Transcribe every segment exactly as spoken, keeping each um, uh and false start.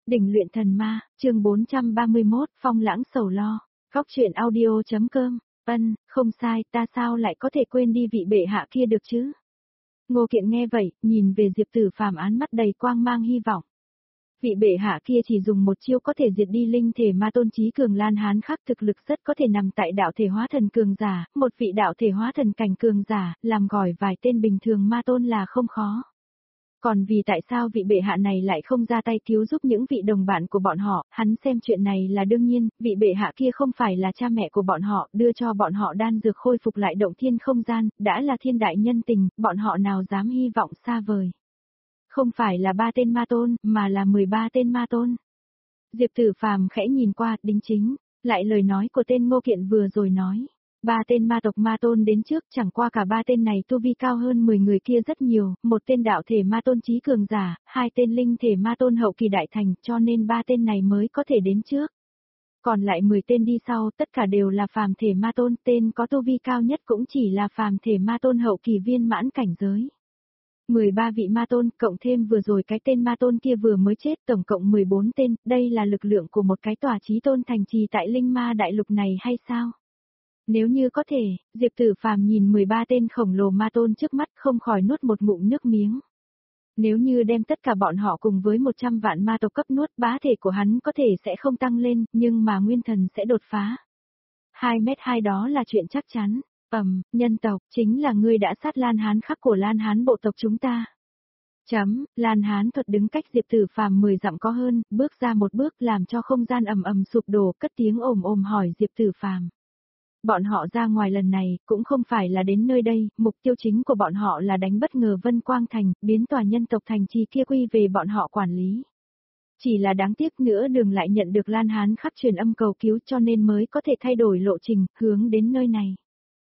Đỉnh luyện thần ma, chương bốn trăm ba mươi mốt, phong lãng sầu lo. Góc truyện audio.com. Ân, không sai, ta sao lại có thể quên đi vị bệ hạ kia được chứ? Ngô Kiện nghe vậy, nhìn về Diệp Tử Phàm án mắt đầy quang mang hy vọng. Vị bệ hạ kia chỉ dùng một chiêu có thể diệt đi linh thể ma tôn chí cường Lan Hán Khắc, thực lực rất có thể nằm tại đạo thể hóa thần cường giả, một vị đạo thể hóa thần cảnh cường giả, làm gọi vài tên bình thường ma tôn là không khó. Còn vì tại sao vị bệ hạ này lại không ra tay cứu giúp những vị đồng bạn của bọn họ, hắn xem chuyện này là đương nhiên, vị bệ hạ kia không phải là cha mẹ của bọn họ, đưa cho bọn họ đan dược khôi phục lại động thiên không gian, đã là thiên đại nhân tình, bọn họ nào dám hy vọng xa vời. Không phải là ba tên ma tôn, mà là mười ba tên ma tôn. Diệp Tử Phàm khẽ nhìn qua, đính chính, lại lời nói của tên Ngô Kiện vừa rồi nói. Ba tên ma tộc ma tôn đến trước, chẳng qua cả ba tên này tu vi cao hơn mười người kia rất nhiều, một tên đạo thể ma tôn chí cường giả, hai tên linh thể ma tôn hậu kỳ đại thành, cho nên ba tên này mới có thể đến trước. Còn lại mười tên đi sau, tất cả đều là phàm thể ma tôn, tên có tu vi cao nhất cũng chỉ là phàm thể ma tôn hậu kỳ viên mãn cảnh giới. mười ba vị ma tôn, cộng thêm vừa rồi cái tên ma tôn kia vừa mới chết, tổng cộng mười bốn tên, đây là lực lượng của một cái tòa chí tôn thành trì tại linh ma đại lục này hay sao? Nếu như có thể, Diệp Tử Phàm nhìn mười ba tên khổng lồ ma tôn trước mắt không khỏi nuốt một ngụm nước miếng. Nếu như đem tất cả bọn họ cùng với một trăm vạn ma tộc cấp nuốt, bá thể của hắn có thể sẽ không tăng lên, nhưng mà nguyên thần sẽ đột phá. hai mét hai đó là chuyện chắc chắn. Ầm, nhân tộc, chính là ngươi đã sát Lan Hán Khắc của Lan Hán bộ tộc chúng ta. Chấm, Lan Hán thuật đứng cách Diệp Tử Phàm mười dặm có hơn, bước ra một bước làm cho không gian ầm ầm sụp đổ, cất tiếng ồm ồm hỏi Diệp Tử Phàm. Bọn họ ra ngoài lần này, cũng không phải là đến nơi đây, mục tiêu chính của bọn họ là đánh bất ngờ Vân Quang Thành, biến tòa nhân tộc thành trì kia quy về bọn họ quản lý. Chỉ là đáng tiếc nữa đường lại nhận được Lan Hán Khắc truyền âm cầu cứu cho nên mới có thể thay đổi lộ trình, hướng đến nơi này.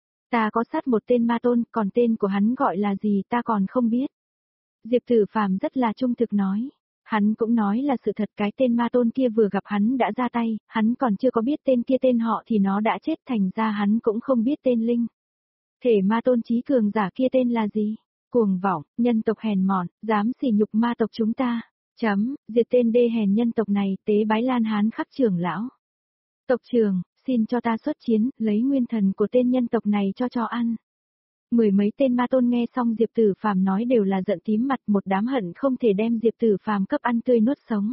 Ta có sát một tên ma tôn, còn tên của hắn gọi là gì ta còn không biết. Diệp Tử Phàm rất là trung thực nói. Hắn cũng nói là sự thật, cái tên ma tôn kia vừa gặp hắn đã ra tay, hắn còn chưa có biết tên kia tên họ thì nó đã chết, thành ra hắn cũng không biết tên linh. Thể ma tôn chí cường giả kia tên là gì? Cuồng vọng, nhân tộc hèn mọn, dám sỉ nhục ma tộc chúng ta. Chấm, diệt tên đê hèn nhân tộc này, tế bái Lan Hán Khắc trưởng lão. Tộc trưởng, xin cho ta xuất chiến, lấy nguyên thần của tên nhân tộc này cho cho ăn. Mười mấy tên ma tôn nghe xong Diệp Tử Phàm nói đều là giận tím mặt, một đám hận không thể đem Diệp Tử Phàm cấp ăn tươi nuốt sống.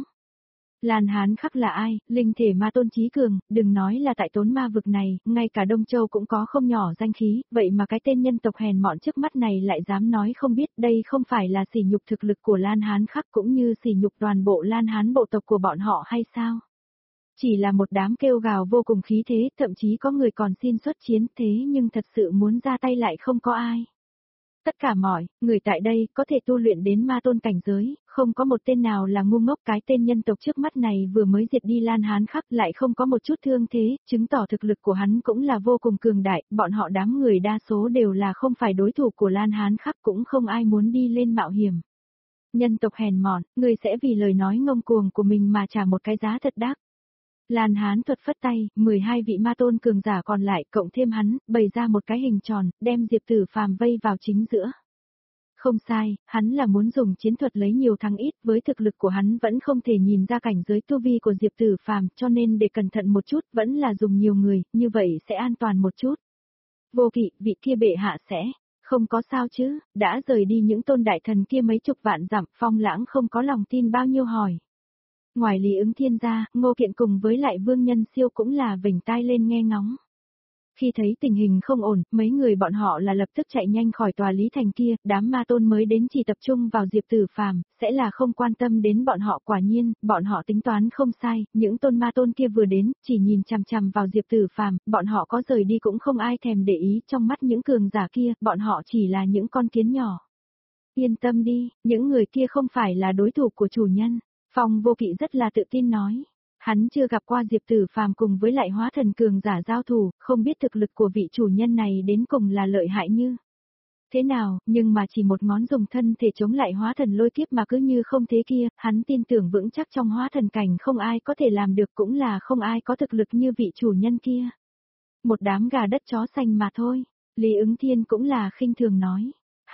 Lan Hán Khắc là ai? Linh thể ma tôn chí cường, đừng nói là tại Tốn Ma vực này, ngay cả Đông Châu cũng có không nhỏ danh khí, vậy mà cái tên nhân tộc hèn mọn trước mắt này lại dám nói không biết, đây không phải là sỉ nhục thực lực của Lan Hán Khắc cũng như sỉ nhục toàn bộ Lan Hán bộ tộc của bọn họ hay sao? Chỉ là một đám kêu gào vô cùng khí thế, thậm chí có người còn xin xuất chiến, thế nhưng thật sự muốn ra tay lại không có ai. Tất cả mọi người tại đây có thể tu luyện đến ma tôn cảnh giới, không có một tên nào là ngu ngốc, cái tên nhân tộc trước mắt này vừa mới diệt đi Lan Hán Khắc lại không có một chút thương thế, chứng tỏ thực lực của hắn cũng là vô cùng cường đại, bọn họ đám người đa số đều là không phải đối thủ của Lan Hán Khắc, cũng không ai muốn đi lên mạo hiểm. Nhân tộc hèn mọn, người sẽ vì lời nói ngông cuồng của mình mà trả một cái giá thật đắt. Lan Hán thuật phất tay, mười hai vị ma tôn cường giả còn lại cộng thêm hắn, bày ra một cái hình tròn, đem Diệp Tử Phàm vây vào chính giữa. Không sai, hắn là muốn dùng chiến thuật lấy nhiều thắng ít, với thực lực của hắn vẫn không thể nhìn ra cảnh giới tu vi của Diệp Tử Phàm, cho nên để cẩn thận một chút, vẫn là dùng nhiều người, như vậy sẽ an toàn một chút. Vô Kỵ, vị kia bệ hạ sẽ không có sao chứ? Đã rời đi những tôn đại thần kia mấy chục vạn dặm, Phong Lãng không có lòng tin bao nhiêu hỏi. Ngoài Lý Ứng Thiên ra, Ngô Kiện cùng với lại Vương Nhân Siêu cũng là vểnh tai lên nghe ngóng. Khi thấy tình hình không ổn, mấy người bọn họ là lập tức chạy nhanh khỏi tòa Lý Thành kia, đám ma tôn mới đến chỉ tập trung vào Diệp Tử Phàm, sẽ là không quan tâm đến bọn họ. Quả nhiên, bọn họ tính toán không sai, những tôn ma tôn kia vừa đến, chỉ nhìn chằm chằm vào Diệp Tử Phàm, bọn họ có rời đi cũng không ai thèm để ý, trong mắt những cường giả kia, bọn họ chỉ là những con kiến nhỏ. Yên tâm đi, những người kia không phải là đối thủ của chủ nhân. Phong Vô Kỵ rất là tự tin nói. Hắn chưa gặp qua Diệp Tử Phàm cùng với lại hóa thần cường giả giao thủ, không biết thực lực của vị chủ nhân này đến cùng là lợi hại như thế nào, nhưng mà chỉ một ngón dùng thân thể chống lại hóa thần lôi kiếp mà cứ như không thế kia, hắn tin tưởng vững chắc trong hóa thần cảnh không ai có thể làm được, cũng là không ai có thực lực như vị chủ nhân kia. Một đám gà đất chó xanh mà thôi, Lý Ứng Thiên cũng là khinh thường nói.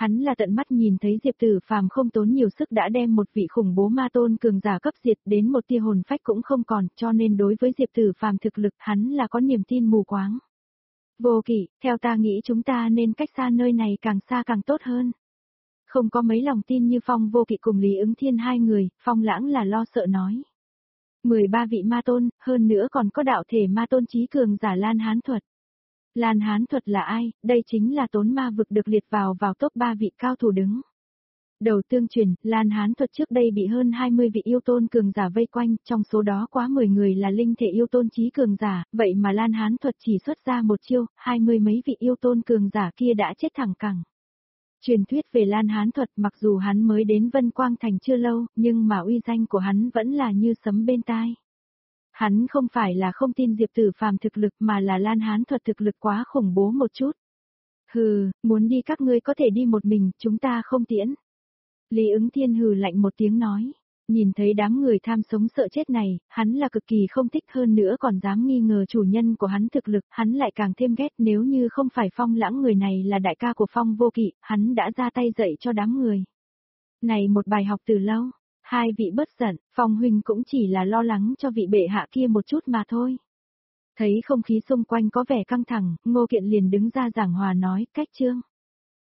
Hắn là tận mắt nhìn thấy Diệp Tử Phàm không tốn nhiều sức đã đem một vị khủng bố ma tôn cường giả cấp diệt đến một tia hồn phách cũng không còn, cho nên đối với Diệp Tử Phàm thực lực hắn là có niềm tin mù quáng. Vô Kỵ, theo ta nghĩ chúng ta nên cách xa nơi này càng xa càng tốt hơn. Không có mấy lòng tin như Phong Vô Kỵ cùng Lý Ứng Thiên hai người, Phong Lãng là lo sợ nói. mười ba vị ma tôn, hơn nữa còn có đạo thể ma tôn chí cường giả Lan Hán Thuật. Lan Hán Thuật là ai? Đây chính là Tốn Ma vực được liệt vào vào top ba vị cao thủ đứng. Đầu tương truyền, Lan Hán Thuật trước đây bị hơn hai mươi vị yêu tôn cường giả vây quanh, trong số đó quá mười người là linh thể yêu tôn chí cường giả, vậy mà Lan Hán Thuật chỉ xuất ra một chiêu, hai mươi mấy vị yêu tôn cường giả kia đã chết thẳng cẳng. Truyền thuyết về Lan Hán Thuật mặc dù hắn mới đến Vân Quang Thành chưa lâu, nhưng mà uy danh của hắn vẫn là như sấm bên tai. Hắn không phải là không tin Diệp Tử Phàm thực lực mà là Lan Hán Thuật thực lực quá khủng bố một chút. Hừ, muốn đi các ngươi có thể đi một mình, chúng ta không tiễn. Lý Ứng Thiên hừ lạnh một tiếng nói. Nhìn thấy đám người tham sống sợ chết này, hắn là cực kỳ không thích hơn nữa còn dám nghi ngờ chủ nhân của hắn thực lực, hắn lại càng thêm ghét nếu như không phải Phong Lãng người này là đại ca của Phong Vô Kỵ, hắn đã ra tay dạy cho đám người. Này một bài học từ lâu, hai vị bất giận, Phong huynh cũng chỉ là lo lắng cho vị bệ hạ kia một chút mà thôi. Thấy không khí xung quanh có vẻ căng thẳng, Ngô Kiện liền đứng ra giảng hòa nói, cách chương.